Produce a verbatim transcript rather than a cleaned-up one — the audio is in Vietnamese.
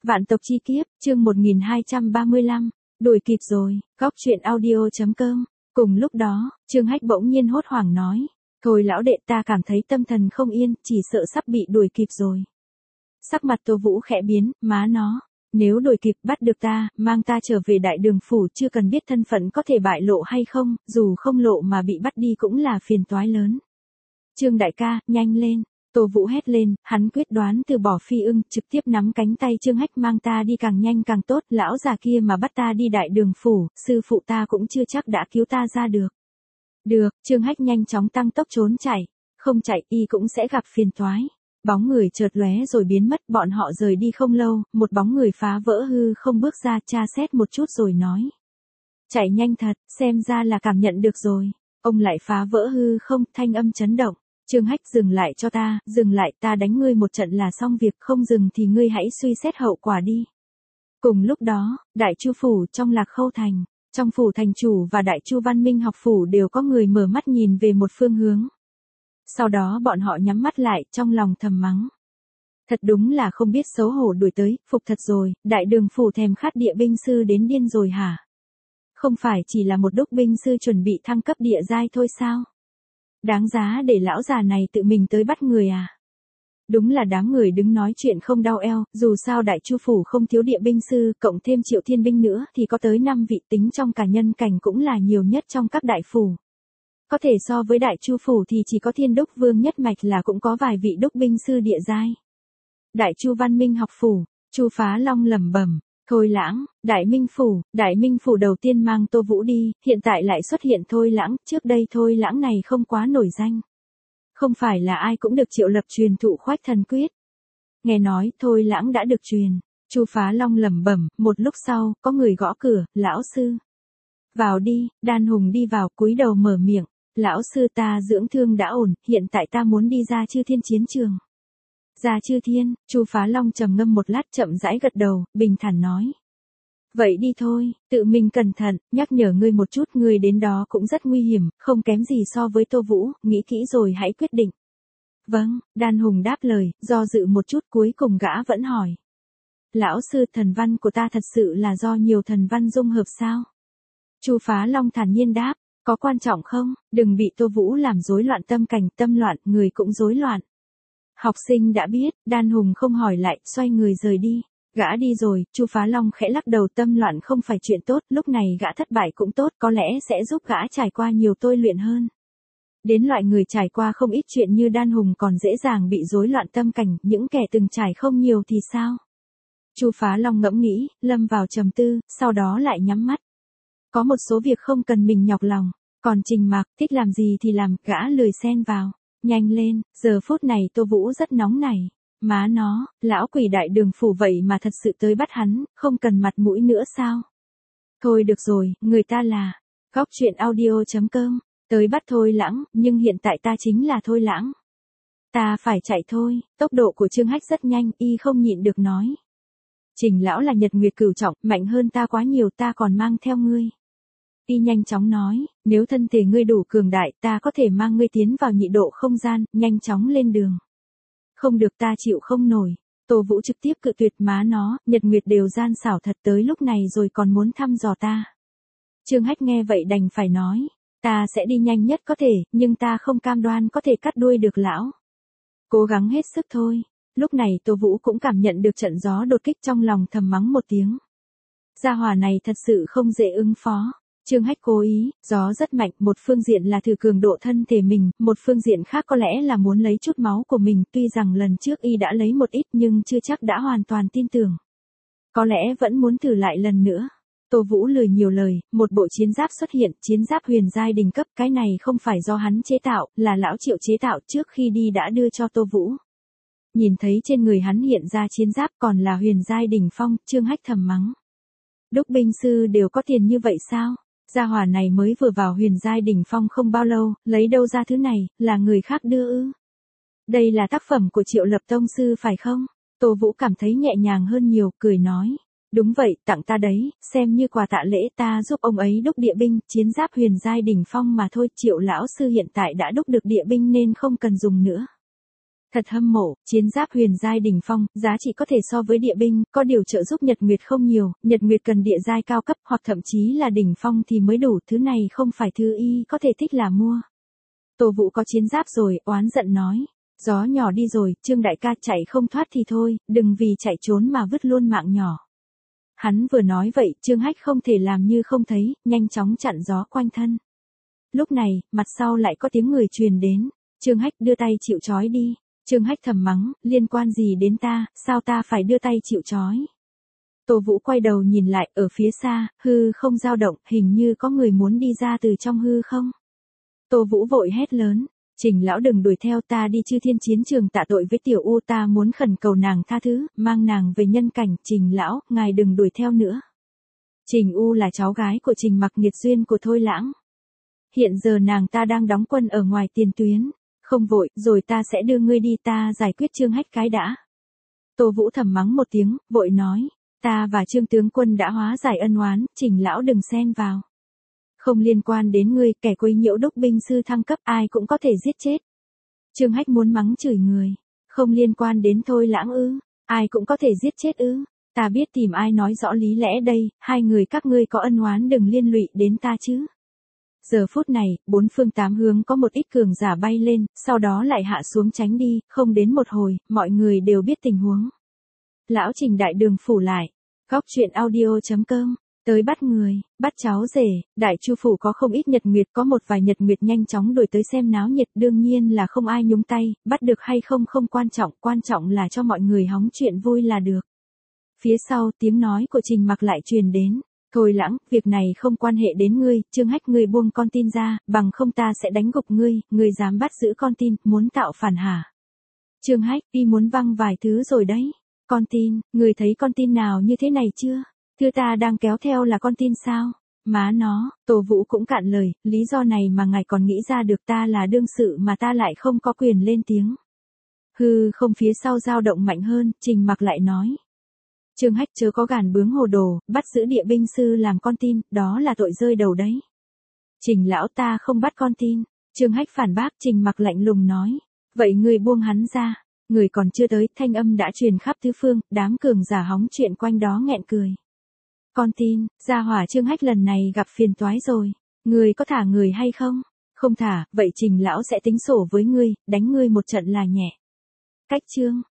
Vạn tộc chi kiếp, chương một nghìn hai trăm ba mươi lăm, đuổi kịp rồi, góc truyện audio.com. Cùng lúc đó, Trương Hách bỗng nhiên hốt hoảng nói, thôi lão đệ, ta cảm thấy tâm thần không yên, chỉ sợ sắp bị đuổi kịp rồi. Sắc mặt Tô Vũ khẽ biến, má nó, nếu đuổi kịp bắt được ta, mang ta trở về đại đường phủ, chưa cần biết thân phận có thể bại lộ hay không, dù không lộ mà bị bắt đi cũng là phiền toái lớn. Trương đại ca, nhanh lên. Tô Vũ hét lên, hắn quyết đoán từ bỏ Phi Ưng, trực tiếp nắm cánh tay Trương Hách mang ta đi càng nhanh càng tốt, lão già kia mà bắt ta đi đại đường phủ, sư phụ ta cũng chưa chắc đã cứu ta ra được. Được, Trương Hách nhanh chóng tăng tốc trốn chạy, không chạy y cũng sẽ gặp phiền toái. Bóng người chợt lóe rồi biến mất, bọn họ rời đi không lâu, một bóng người phá vỡ hư không bước ra, tra xét một chút rồi nói. Chạy nhanh thật, xem ra là cảm nhận được rồi. Ông lại phá vỡ hư không, thanh âm chấn động. Trương Hách, dừng lại cho ta, dừng lại, ta đánh ngươi một trận là xong việc, không dừng thì ngươi hãy suy xét hậu quả đi. Cùng lúc đó, Đại Chu phủ trong Lạc Khâu thành, trong phủ thành chủ và Đại Chu Văn Minh học phủ đều có người mở mắt nhìn về một phương hướng. Sau đó bọn họ nhắm mắt lại, trong lòng thầm mắng. Thật đúng là không biết xấu hổ, đuổi tới, phục thật rồi, đại đường phủ thèm khát địa binh sư đến điên rồi hả? Không phải chỉ là một đúc binh sư chuẩn bị thăng cấp địa giai thôi sao? Đáng giá để lão già này tự mình tới bắt người à? Đúng là đám người đứng nói chuyện không đau eo, dù sao Đại Chu phủ không thiếu địa binh sư, cộng thêm Triệu Thiên binh nữa thì có tới năm vị, tính trong cả nhân cảnh cũng là nhiều nhất trong các đại phủ. Có thể so với Đại Chu phủ thì chỉ có Thiên Đúc Vương nhất mạch là cũng có vài vị đúc binh sư địa giai. Đại Chu Văn Minh học phủ, Chu Phá Long lẩm bẩm. Thôi Lãng, Đại Minh phủ, Đại Minh phủ đầu tiên mang Tô Vũ đi, hiện tại lại xuất hiện Thôi Lãng, trước đây Thôi Lãng này không quá nổi danh. Không phải là ai cũng được Triệu Lập truyền thụ Khoách Thần Quyết. Nghe nói Thôi Lãng đã được truyền, Chu Phá Long lẩm bẩm, một lúc sau, có người gõ cửa, lão sư. Vào đi, Đan Hùng đi vào, cúi đầu mở miệng, lão sư, ta dưỡng thương đã ổn, hiện tại ta muốn đi ra Chư Thiên chiến trường. Ra Chư Thiên, Chu Phá Long trầm ngâm một lát, chậm rãi gật đầu, bình thản nói. Vậy đi thôi, tự mình cẩn thận, nhắc nhở ngươi một chút, ngươi đến đó cũng rất nguy hiểm, không kém gì so với Tô Vũ, nghĩ kỹ rồi hãy quyết định. Vâng, Đan Hùng đáp lời, do dự một chút cuối cùng gã vẫn hỏi. Lão sư, thần văn của ta thật sự là do nhiều thần văn dung hợp sao? Chu Phá Long thản nhiên đáp, có quan trọng không, đừng bị Tô Vũ làm rối loạn tâm cảnh, tâm loạn, người cũng rối loạn. Học sinh đã biết, Đan Hùng không hỏi lại, xoay người rời đi. Gã đi rồi, Chu Phá Long khẽ lắc đầu, tâm loạn không phải chuyện tốt, lúc này gã thất bại cũng tốt, có lẽ sẽ giúp gã trải qua nhiều tôi luyện hơn. Đến loại người trải qua không ít chuyện như Đan Hùng còn dễ dàng bị rối loạn tâm cảnh, những kẻ từng trải không nhiều thì sao? Chu Phá Long ngẫm nghĩ, lâm vào trầm tư, sau đó lại nhắm mắt. Có một số việc không cần mình nhọc lòng, còn Trình Mạc thích làm gì thì làm, gã lười xen vào. Nhanh lên, giờ phút này Tô Vũ rất nóng nảy. Má nó, lão quỷ đại đường phủ vậy mà thật sự tới bắt hắn, không cần mặt mũi nữa sao? Thôi được rồi, người ta là góc truyện audio.com, tới bắt Thôi Lãng, nhưng hiện tại ta chính là Thôi Lãng. Ta phải chạy thôi, tốc độ của Trương Hách rất nhanh, y không nhịn được nói. Trình lão là nhật nguyệt cửu trọng, mạnh hơn ta quá nhiều, ta còn mang theo ngươi. Y nhanh chóng nói, nếu thân thể ngươi đủ cường đại, ta có thể mang ngươi tiến vào nhị độ không gian, nhanh chóng lên đường. Không được, ta chịu không nổi. Tô Vũ trực tiếp cự tuyệt, má nó, nhật nguyệt đều gian xảo thật, tới lúc này rồi còn muốn thăm dò ta. Trương Hách nghe vậy đành phải nói, ta sẽ đi nhanh nhất có thể, nhưng ta không cam đoan có thể cắt đuôi được lão. Cố gắng hết sức thôi. Lúc này Tô Vũ cũng cảm nhận được trận gió đột kích, trong lòng thầm mắng một tiếng. Gia hỏa này thật sự không dễ ứng phó. Trương Hách cố ý, gió rất mạnh, một phương diện là thử cường độ thân thể mình, một phương diện khác có lẽ là muốn lấy chút máu của mình, tuy rằng lần trước y đã lấy một ít nhưng chưa chắc đã hoàn toàn tin tưởng. Có lẽ vẫn muốn thử lại lần nữa. Tô Vũ lười nhiều lời, một bộ chiến giáp xuất hiện, chiến giáp huyền giai đỉnh cấp, cái này không phải do hắn chế tạo, là lão Triệu chế tạo, trước khi đi đã đưa cho Tô Vũ. Nhìn thấy trên người hắn hiện ra chiến giáp còn là huyền giai đỉnh phong, Trương Hách thầm mắng. Đúc binh sư đều có tiền như vậy sao? Gia hỏa này mới vừa vào huyền giai đỉnh phong không bao lâu, lấy đâu ra thứ này, là người khác đưa ư? Đây là tác phẩm của Triệu Lập tông sư phải không? Tô Vũ cảm thấy nhẹ nhàng hơn nhiều, cười nói. Đúng vậy, tặng ta đấy, xem như quà tạ lễ, ta giúp ông ấy đúc địa binh, chiến giáp huyền giai đỉnh phong mà thôi, Triệu lão sư hiện tại đã đúc được địa binh nên không cần dùng nữa. Thật hâm mộ, chiến giáp huyền giai đỉnh phong, giá trị có thể so với địa binh, có điều trợ giúp Nhật Nguyệt không nhiều, Nhật Nguyệt cần địa giai cao cấp hoặc thậm chí là đỉnh phong thì mới đủ, thứ này không phải thứ y có thể thích là mua. Tô Vũ có chiến giáp rồi, oán giận nói. Gió nhỏ đi rồi, Trương đại ca chạy không thoát thì thôi, đừng vì chạy trốn mà vứt luôn mạng nhỏ. Hắn vừa nói vậy, Trương Hách không thể làm như không thấy, nhanh chóng chặn gió quanh thân. Lúc này, mặt sau lại có tiếng người truyền đến. Trương Hách đưa tay chịu trói đi. Trương Hách thầm mắng, liên quan gì đến ta, sao ta phải đưa tay chịu trói. Tô Vũ quay đầu nhìn lại, ở phía xa, hư không dao động, hình như có người muốn đi ra từ trong hư không. Tô Vũ vội hét lớn, Trình lão đừng đuổi theo, ta đi Chư Thiên chiến trường tạ tội với tiểu U, ta muốn khẩn cầu nàng tha thứ, mang nàng về nhân cảnh. Trình lão, ngài đừng đuổi theo nữa. Trình U là cháu gái của Trình Mặc, nghiệt duyên của Thôi Lãng. Hiện giờ nàng ta đang đóng quân ở ngoài tiền tuyến. Không vội, rồi ta sẽ đưa ngươi đi, ta giải quyết Trương Hách cái đã. Tô Vũ thầm mắng một tiếng, vội nói, ta và Trương tướng quân đã hóa giải ân oán, Trình lão đừng xen vào. Không liên quan đến ngươi, kẻ quấy nhiễu đúc binh sư thăng cấp ai cũng có thể giết chết. Trương Hách muốn mắng chửi người, không liên quan đến Thôi Lãng ư, ai cũng có thể giết chết ư, ta biết tìm ai nói rõ lý lẽ đây, hai người các ngươi có ân oán đừng liên lụy đến ta chứ. Giờ phút này, bốn phương tám hướng có một ít cường giả bay lên, sau đó lại hạ xuống tránh đi, không đến một hồi, mọi người đều biết tình huống. Lão Trình đại đường phủ lại, góc truyện audio chấm com, tới bắt người, bắt cháu rể, Đại Chu phủ có không ít Nhật Nguyệt, có một vài Nhật Nguyệt nhanh chóng đuổi tới xem náo nhiệt, đương nhiên là không ai nhúng tay, bắt được hay không không quan trọng, quan trọng là cho mọi người hóng chuyện vui là được. Phía sau, tiếng nói của Trình Mặc lại truyền đến. Thôi Lãng, việc này không quan hệ đến ngươi, Trương Hách ngươi buông con tin ra, bằng không ta sẽ đánh gục ngươi, ngươi dám bắt giữ con tin, muốn tạo phản hả? Trương Hách, y muốn văng vài thứ rồi đấy. Con tin, ngươi thấy con tin nào như thế này chưa? Thưa ta đang kéo theo là con tin sao? Má nó, Tô Vũ cũng cạn lời, lý do này mà ngài còn nghĩ ra được, ta là đương sự mà ta lại không có quyền lên tiếng. Hừ, không, phía sau dao động mạnh hơn, Trình Mặc lại nói. Trương Hách chớ có gàn bướng hồ đồ, bắt giữ địa binh sư làm con tin, đó là tội rơi đầu đấy. Trình lão, ta không bắt con tin. Trương Hách phản bác. Trình Mặc lạnh lùng nói. Vậy người buông hắn ra. Người còn chưa tới, thanh âm đã truyền khắp tứ phương, đám cường giả hóng chuyện quanh đó nghẹn cười. Con tin, gia hỏa Trương Hách lần này gặp phiền toái rồi. Người có thả người hay không? Không thả, vậy Trình lão sẽ tính sổ với ngươi, đánh ngươi một trận là nhẹ. Cách chương.